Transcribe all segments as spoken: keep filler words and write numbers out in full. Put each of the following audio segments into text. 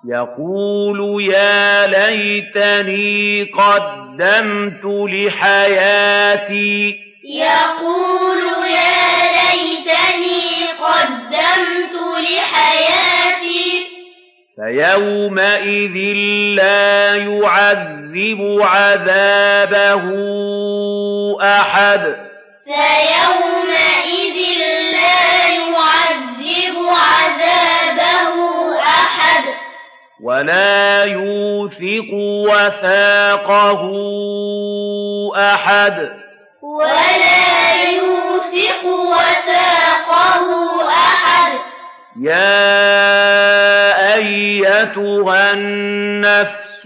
يقول يا ليتني قدمت لحياتي يقول يا ليتني قدمت لحياتي فيومئذ لا يعذب عذابه أحد فيومئذ لا يعذب عذابه أحد ولا يوثق وثاقه أحد ولا يوثق وثاقه أحد يا أيتها النفس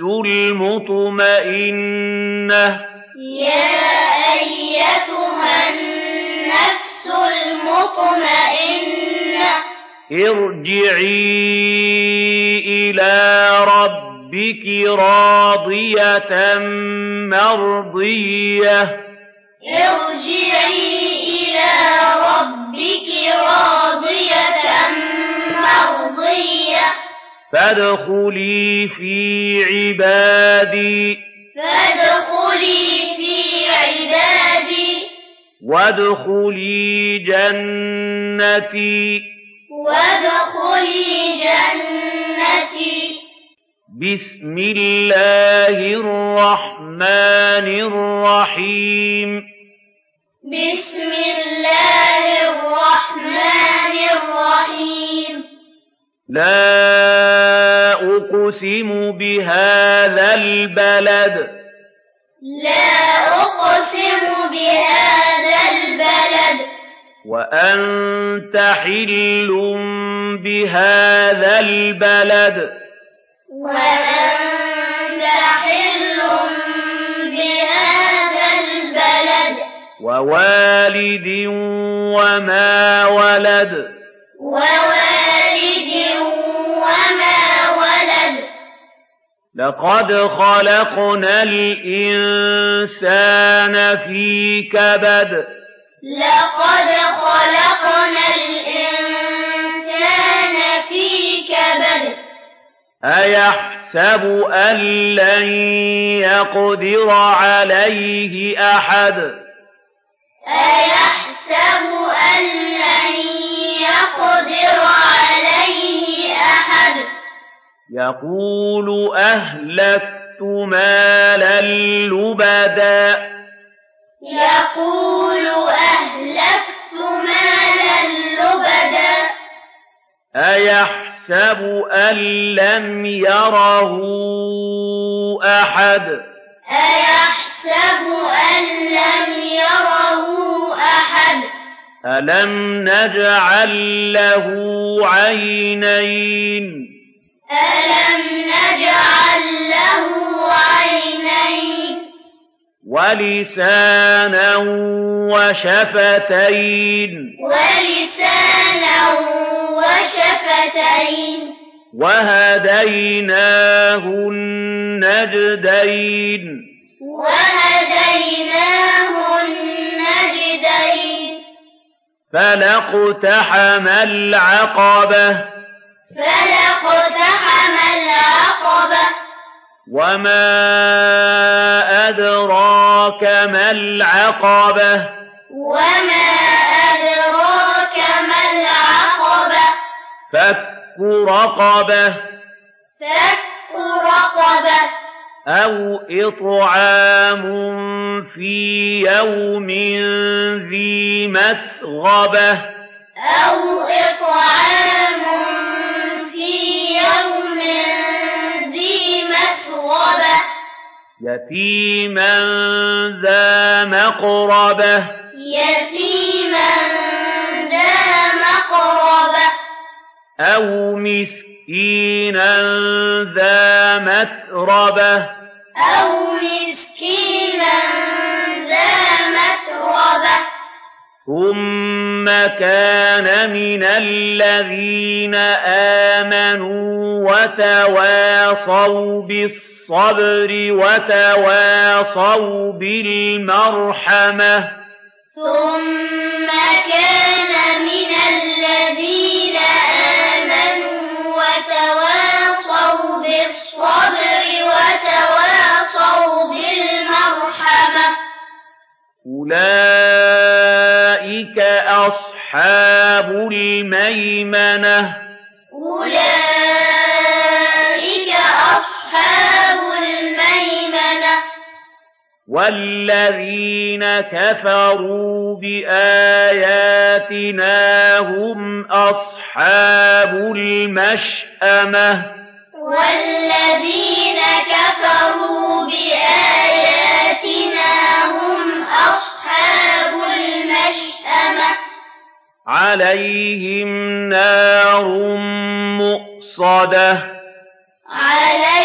المطمئنة يا أيتها النفس المطمئنة ارجعي إلى ربك راضية مرضية ارجعي إلى ربك راضية مرضية فادخلي في عبادي فادخلي في عبادي وادخلي جنتي وادخلي جنتي بسم الله الرحمن الرحيم بسم الله الرحمن الرحيم لا أقسم بهذا البلد لا أقسم بهذا البلد وأنت حل بهذا البلد وأنت حل بهذا البلد ووالد وما ولد ووالد وما ولد لقد خلقنا الإنسان في كبد لقد خلقنا الإنسان في كبد أيحسب أن لن يقدر عليه أحد أيحسب أن لن يقدر عليه أحد يقول أهلكت مالا لبدا يقول أهلكت مالا لبدا أيحسب أن لم يره أحد أيحسب أن لم يره أحد ألم نجعل له عينين ألم نجعل له عينين ولسانا وشفتين ولسانا وشفتين وهديناه النجدين وهديناه النجدين فلاقتحم العقبة فلاقتحم العقبة وما أدراك ما العقبة وما أدراك ما العقبة فك رقبة فك رقبة أو إطعام في يوم ذي مسغبة أو إطعام في يوم ذي مسغبة يتيما ذا مقربة يتيما ذا مقربة أو مسكينا ذا متربة أو مسكينا ذا متربة ثم كان من الذين آمنوا وتواصوا بالصبر وتواصوا بالمرحمة ثم كان من الذين آمنوا وتواصوا أولئك أصحاب الميمنة أولئك أصحاب الميمنة والذين كفروا بآياتنا هم أصحاب المشأمة والذين كفروا بآياتنا هم أصحاب المشأمة عليهم نار مؤصدة عليهم